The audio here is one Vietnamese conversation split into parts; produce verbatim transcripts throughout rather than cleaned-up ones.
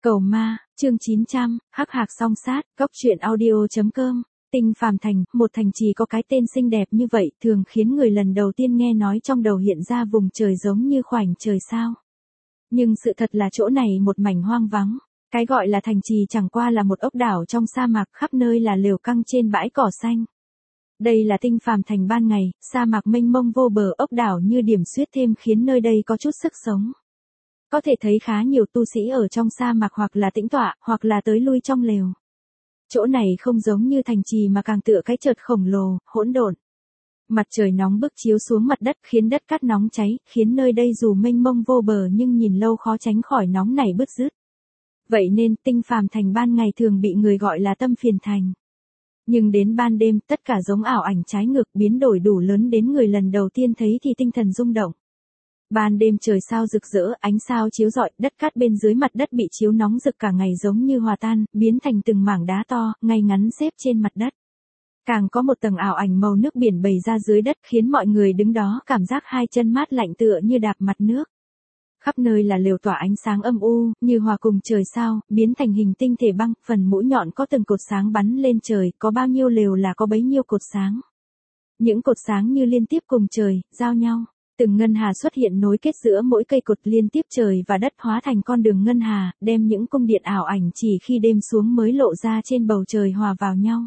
Cầu ma, chương chín trăm, hắc hạc song sát, góc truyện audio.com. Tinh Phàm Thành, một thành trì có cái tên xinh đẹp như vậy, thường khiến người lần đầu tiên nghe nói trong đầu hiện ra vùng trời giống như khoảnh trời sao. Nhưng sự thật là chỗ này một mảnh hoang vắng. Cái gọi là thành trì chẳng qua là một ốc đảo trong sa mạc, khắp nơi là lều căng trên bãi cỏ xanh. Đây là Tinh Phàm Thành ban ngày, sa mạc mênh mông vô bờ, ốc đảo như điểm xuyết thêm khiến nơi đây có chút sức sống. Có thể thấy khá nhiều tu sĩ ở trong sa mạc hoặc là tĩnh tọa, hoặc là tới lui trong lều. Chỗ này không giống như thành trì mà càng tựa cái chợt khổng lồ, hỗn độn. Mặt trời nóng bức chiếu xuống mặt đất khiến đất cát nóng cháy, khiến nơi đây dù mênh mông vô bờ nhưng nhìn lâu khó tránh khỏi nóng nảy bứt rứt. Vậy nên Tinh Phàm Thành ban ngày thường bị người gọi là Tâm Phiền Thành. Nhưng đến ban đêm tất cả giống ảo ảnh trái ngược, biến đổi đủ lớn đến người lần đầu tiên thấy thì tinh thần rung động. Ban đêm trời sao rực rỡ, ánh sao chiếu rọi, đất cát bên dưới mặt đất bị chiếu nóng rực cả ngày giống như hòa tan, biến thành từng mảng đá to, ngay ngắn xếp trên mặt đất. Càng có một tầng ảo ảnh màu nước biển bày ra dưới đất khiến mọi người đứng đó cảm giác hai chân mát lạnh tựa như đạp mặt nước. Khắp nơi là lều tỏa ánh sáng âm u, như hòa cùng trời sao, biến thành hình tinh thể băng, phần mũi nhọn có từng cột sáng bắn lên trời, có bao nhiêu lều là có bấy nhiêu cột sáng. Những cột sáng như liên tiếp cùng trời, giao nhau. Từng ngân hà xuất hiện nối kết giữa mỗi cây cột liên tiếp trời và đất hóa thành con đường ngân hà, đem những cung điện ảo ảnh chỉ khi đêm xuống mới lộ ra trên bầu trời hòa vào nhau.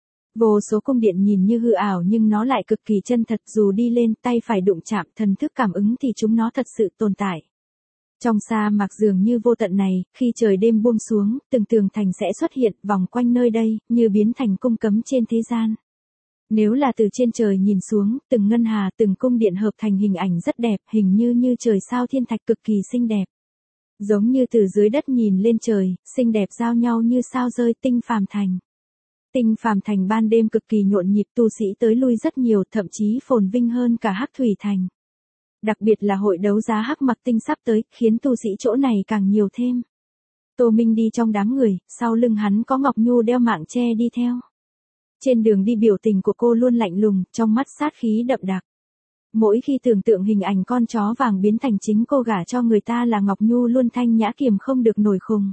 Vô số cung điện nhìn như hư ảo nhưng nó lại cực kỳ chân thật, dù đi lên tay phải đụng chạm thần thức cảm ứng thì chúng nó thật sự tồn tại. Trong sa mạc dường như vô tận này, khi trời đêm buông xuống, từng tường thành sẽ xuất hiện vòng quanh nơi đây, như biến thành cung cấm trên thế gian. Nếu là từ trên trời nhìn xuống, từng ngân hà, từng cung điện hợp thành hình ảnh rất đẹp, hình như như trời sao thiên thạch cực kỳ xinh đẹp. Giống như từ dưới đất nhìn lên trời, xinh đẹp giao nhau như sao rơi. Tinh Phàm Thành. Tinh Phàm Thành ban đêm cực kỳ nhộn nhịp, tu sĩ tới lui rất nhiều, thậm chí phồn vinh hơn cả Hắc Thủy Thành. Đặc biệt là hội đấu giá Hắc Mặc Tinh sắp tới, khiến tu sĩ chỗ này càng nhiều thêm. Tô Minh đi trong đám người, sau lưng hắn có Ngọc Nhu đeo mạng che đi theo. Trên đường đi biểu tình của cô luôn lạnh lùng, trong mắt sát khí đậm đặc. Mỗi khi tưởng tượng hình ảnh con chó vàng biến thành chính cô gả cho người ta là Ngọc Nhu luôn thanh nhã kiềm không được nổi khùng.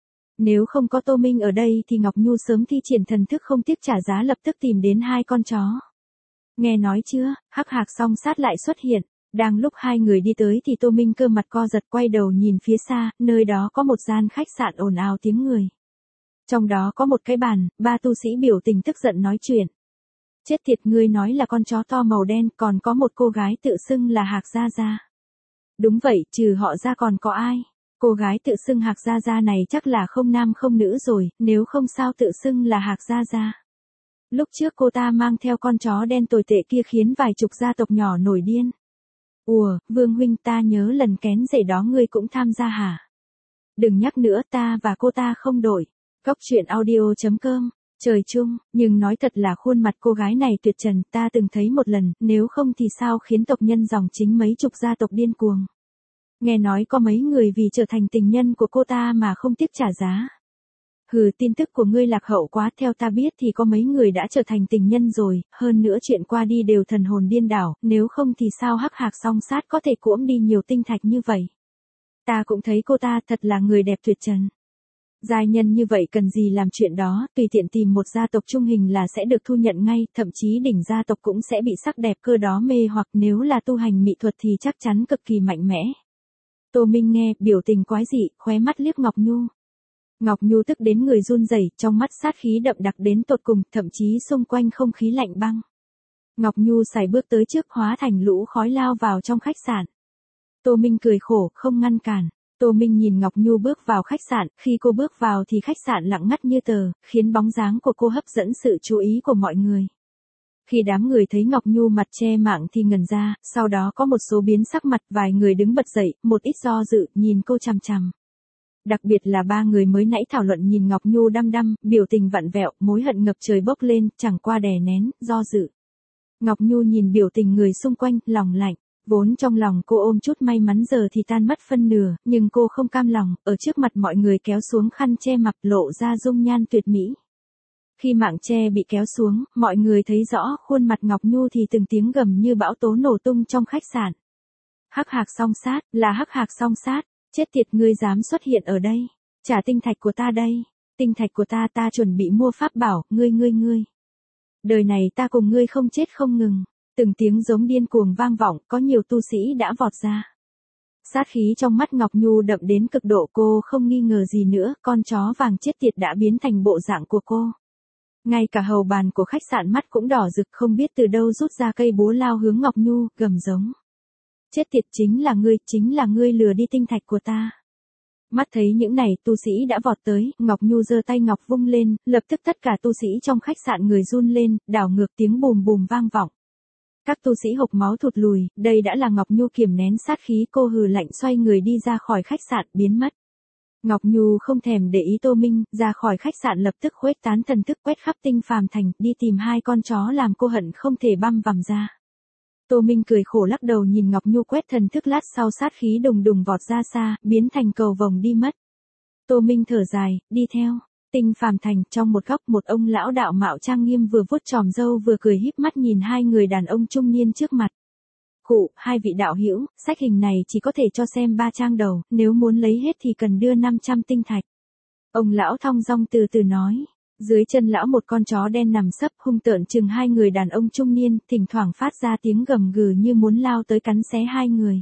Nếu không có Tô Minh ở đây thì Ngọc Nhu sớm thi triển thần thức không tiếc trả giá lập tức tìm đến hai con chó. Nghe nói chưa, hắc hạc song sát lại xuất hiện. Đang lúc hai người đi tới thì Tô Minh cơ mặt co giật quay đầu nhìn phía xa, nơi đó có một gian khách sạn ồn ào tiếng người. Trong đó có một cái bàn, ba tu sĩ biểu tình tức giận nói chuyện. Chết thiệt, ngươi nói là con chó to màu đen, còn có một cô gái tự xưng là Hạc Gia Gia. Đúng vậy, trừ họ ra còn có ai? Cô gái tự xưng Hạc Gia Gia này chắc là không nam không nữ rồi, nếu không sao tự xưng là Hạc Gia Gia. Lúc trước cô ta mang theo con chó đen tồi tệ kia khiến vài chục gia tộc nhỏ nổi điên. Ủa, Vương huynh, ta nhớ lần kén rể đó ngươi cũng tham gia hả? Đừng nhắc nữa, ta và cô ta không đổi. Góc truyện audio.com, trời chung, nhưng nói thật là khuôn mặt cô gái này tuyệt trần, ta từng thấy một lần, nếu không thì sao khiến tộc nhân dòng chính mấy chục gia tộc điên cuồng. Nghe nói có mấy người vì trở thành tình nhân của cô ta mà không tiếc trả giá. Hừ, tin tức của ngươi lạc hậu quá, theo ta biết thì có mấy người đã trở thành tình nhân rồi, hơn nữa chuyện qua đi đều thần hồn điên đảo, nếu không thì sao hắc hạc song sát có thể cuỗm đi nhiều tinh thạch như vậy. Ta cũng thấy cô ta thật là người đẹp tuyệt trần. Giai nhân như vậy cần gì làm chuyện đó, tùy tiện tìm một gia tộc trung hình là sẽ được thu nhận ngay, thậm chí đỉnh gia tộc cũng sẽ bị sắc đẹp cơ đó mê hoặc, nếu là tu hành mỹ thuật thì chắc chắn cực kỳ mạnh mẽ. Tô Minh nghe, biểu tình quái dị, khóe mắt liếc Ngọc Nhu. Ngọc Nhu tức đến người run rẩy, trong mắt sát khí đậm đặc đến tột cùng, thậm chí xung quanh không khí lạnh băng. Ngọc Nhu sải bước tới trước, hóa thành lũ khói lao vào trong khách sạn. Tô Minh cười khổ, không ngăn cản. Tô Minh nhìn Ngọc Nhu bước vào khách sạn, khi cô bước vào thì khách sạn lặng ngắt như tờ, khiến bóng dáng của cô hấp dẫn sự chú ý của mọi người. Khi đám người thấy Ngọc Nhu mặt che mạng thì ngẩn ra, sau đó có một số biến sắc mặt, vài người đứng bật dậy, một ít do dự, nhìn cô chằm chằm. Đặc biệt là ba người mới nãy thảo luận nhìn Ngọc Nhu đăm đăm, biểu tình vặn vẹo, mối hận ngập trời bốc lên, chẳng qua đè nén, do dự. Ngọc Nhu nhìn biểu tình người xung quanh, lòng lạnh. Vốn trong lòng cô ôm chút may mắn giờ thì tan mất phân nửa, nhưng cô không cam lòng, ở trước mặt mọi người kéo xuống khăn che mặt lộ ra dung nhan tuyệt mỹ. Khi mạng che bị kéo xuống, mọi người thấy rõ khuôn mặt Ngọc Nhu thì từng tiếng gầm như bão tố nổ tung trong khách sạn. Hắc hạc song sát, là hắc hạc song sát, chết tiệt, ngươi dám xuất hiện ở đây. Trả tinh thạch của ta đây. Tinh thạch của ta ta chuẩn bị mua pháp bảo, ngươi ngươi ngươi. Đời này ta cùng ngươi không chết không ngừng. Từng tiếng giống điên cuồng vang vọng, có nhiều tu sĩ đã vọt ra. Sát khí trong mắt Ngọc Nhu đậm đến cực độ, cô không nghi ngờ gì nữa, con chó vàng chết tiệt đã biến thành bộ dạng của cô. Ngay cả hầu bàn của khách sạn mắt cũng đỏ rực, không biết từ đâu rút ra cây búa lao hướng Ngọc Nhu, gầm giống. Chết tiệt, chính là ngươi, chính là ngươi lừa đi tinh thạch của ta. Mắt thấy những này tu sĩ đã vọt tới, Ngọc Nhu giơ tay ngọc vung lên, lập tức tất cả tu sĩ trong khách sạn người run lên, đảo ngược tiếng bùm bùm vang vọng. Các tu sĩ hộc máu thụt lùi, đây đã là Ngọc Nhu kiềm nén sát khí, cô hừ lạnh xoay người đi ra khỏi khách sạn, biến mất. Ngọc Nhu không thèm để ý Tô Minh, ra khỏi khách sạn lập tức khuếch tán thần thức quét khắp Tinh Phàm Thành, đi tìm hai con chó làm cô hận không thể băm vằm ra. Tô Minh cười khổ lắc đầu nhìn Ngọc Nhu quét thần thức, lát sau sát khí đùng đùng vọt ra xa, biến thành cầu vồng đi mất. Tô Minh thở dài, đi theo. Tinh Phàm Thành, trong một góc một ông lão đạo mạo trang nghiêm vừa vuốt chòm râu vừa cười híp mắt nhìn hai người đàn ông trung niên trước mặt. Khụ, hai vị đạo hữu, sách hình này chỉ có thể cho xem ba trang đầu, nếu muốn lấy hết thì cần đưa năm trăm tinh thạch. Ông lão thong dong từ từ nói. Dưới chân lão một con chó đen nằm sấp hung tợn chừng hai người đàn ông trung niên, thỉnh thoảng phát ra tiếng gầm gừ như muốn lao tới cắn xé hai người.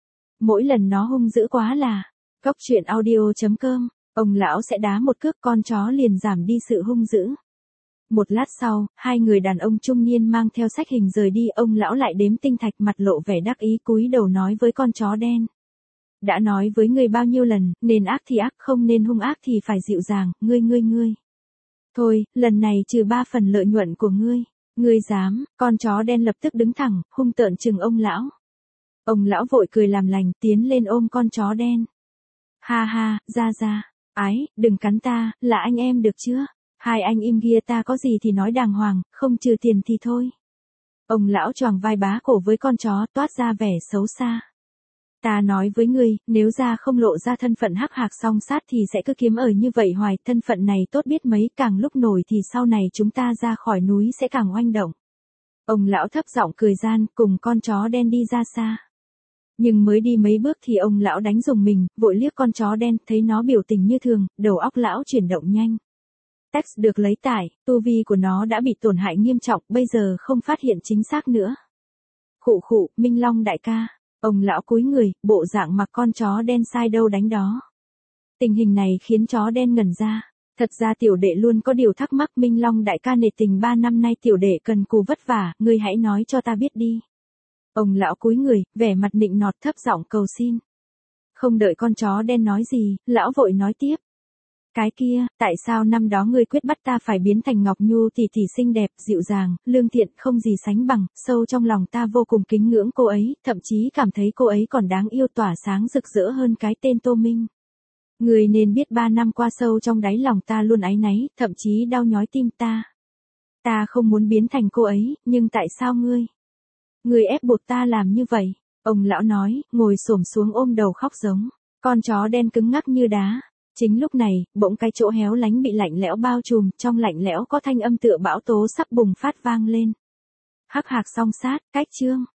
Mỗi lần nó hung dữ quá là. Góc truyện audio chấm com, ông lão sẽ đá một cước, con chó liền giảm đi sự hung dữ. Một lát sau, hai người đàn ông trung niên mang theo sách hình rời đi, ông lão lại đếm tinh thạch, mặt lộ vẻ đắc ý, cúi đầu nói với con chó đen. Đã nói với ngươi bao nhiêu lần, nên ác thì ác, không nên hung ác thì phải dịu dàng, ngươi ngươi ngươi. Thôi, lần này trừ ba phần lợi nhuận của ngươi. Ngươi dám, con chó đen lập tức đứng thẳng, hung tợn chừng ông lão. Ông lão vội cười làm lành, tiến lên ôm con chó đen. Ha ha, ra ra, ái, đừng cắn ta, là anh em được chưa? Hai anh im kia, ta có gì thì nói đàng hoàng, không trừ tiền thì thôi. Ông lão choàng vai bá cổ với con chó, toát ra vẻ xấu xa. Ta nói với ngươi, nếu ra không lộ ra thân phận hắc hạc song sát thì sẽ cứ kiếm ở như vậy hoài, thân phận này tốt biết mấy, càng lúc nổi thì sau này chúng ta ra khỏi núi sẽ càng oanh động. Ông lão thấp giọng cười gian, cùng con chó đen đi ra xa. Nhưng mới đi mấy bước thì ông lão đánh rùng mình, vội liếc con chó đen, thấy nó biểu tình như thường, đầu óc lão chuyển động nhanh. Text được lấy tải, tu vi của nó đã bị tổn hại nghiêm trọng, bây giờ không phát hiện chính xác nữa. Khụ khụ, Minh Long đại ca. Ông lão cúi người, bộ dạng mặc con chó đen sai đâu đánh đó. Tình hình này khiến chó đen ngẩn ra. Thật ra tiểu đệ luôn có điều thắc mắc, Minh Long đại ca nể tình ba năm nay tiểu đệ cần cù vất vả, ngươi hãy nói cho ta biết đi. Ông lão cúi người, vẻ mặt nịnh nọt thấp giọng cầu xin. Không đợi con chó đen nói gì, lão vội nói tiếp. Cái kia, tại sao năm đó ngươi quyết bắt ta phải biến thành Ngọc Nhu tỷ tỷ xinh đẹp, dịu dàng, lương thiện không gì sánh bằng, sâu trong lòng ta vô cùng kính ngưỡng cô ấy, thậm chí cảm thấy cô ấy còn đáng yêu, tỏa sáng rực rỡ hơn cái tên Tô Minh. Ngươi nên biết ba năm qua sâu trong đáy lòng ta luôn áy náy, thậm chí đau nhói tim ta. Ta không muốn biến thành cô ấy, nhưng tại sao ngươi? Ngươi ép buộc ta làm như vậy. Ông lão nói, ngồi xổm xuống ôm đầu khóc giống. Con chó đen cứng ngắc như đá. Chính lúc này, bỗng cái chỗ héo lánh bị lạnh lẽo bao trùm, trong lạnh lẽo có thanh âm tựa bão tố sắp bùng phát vang lên. Hắc hạc song sát, cách chương.